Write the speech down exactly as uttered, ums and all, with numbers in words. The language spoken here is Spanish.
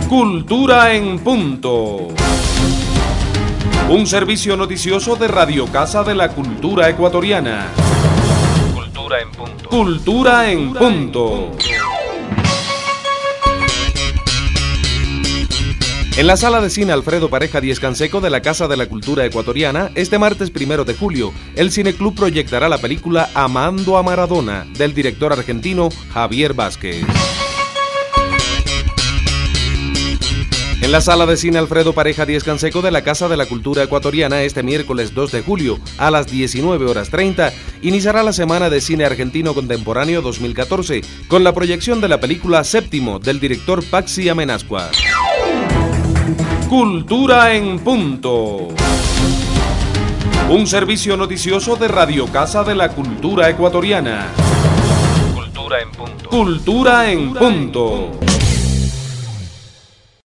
Cultura en Punto. Un servicio noticioso de Radio Casa de la Cultura Ecuatoriana. Cultura en Punto. Cultura en Punto. En la sala de cine Alfredo Pareja Díez Canseco de la Casa de la Cultura Ecuatoriana, este martes primero de julio, el Cineclub proyectará la película Amando a Maradona, del director argentino Javier Vázquez. En la sala de cine Alfredo Pareja Díez Canseco de la Casa de la Cultura Ecuatoriana, este miércoles dos de julio, a las diecinueve horas treinta, iniciará la Semana de Cine Argentino Contemporáneo dos mil catorce, con la proyección de la película Séptimo, del director Paxi Amenazcua. Cultura en Punto. Un servicio noticioso de Radio Casa de la Cultura Ecuatoriana. Cultura en Punto. Cultura en Punto.